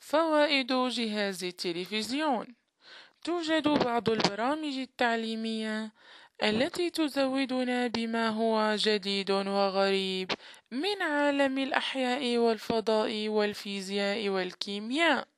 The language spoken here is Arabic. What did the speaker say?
فوائد جهاز التلفزيون: توجد بعض البرامج التعليمية التي تزودنا بما هو جديد وغريب من عالم الأحياء والفضاء والفيزياء والكيمياء.